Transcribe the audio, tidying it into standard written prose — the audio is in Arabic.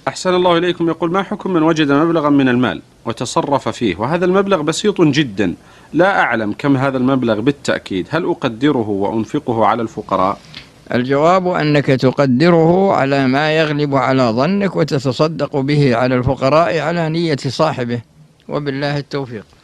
أحسن الله إليكم. يقول: ما حكم من وجد مبلغا من المال وتصرف فيه وهذا المبلغ بسيط جدا، لا أعلم كم هذا المبلغ بالتأكيد، هل أقدره وأنفقه على الفقراء؟ الجواب أنك تقدره على ما يغلب على ظنك وتتصدق به على الفقراء على نية صاحبه، وبالله التوفيق.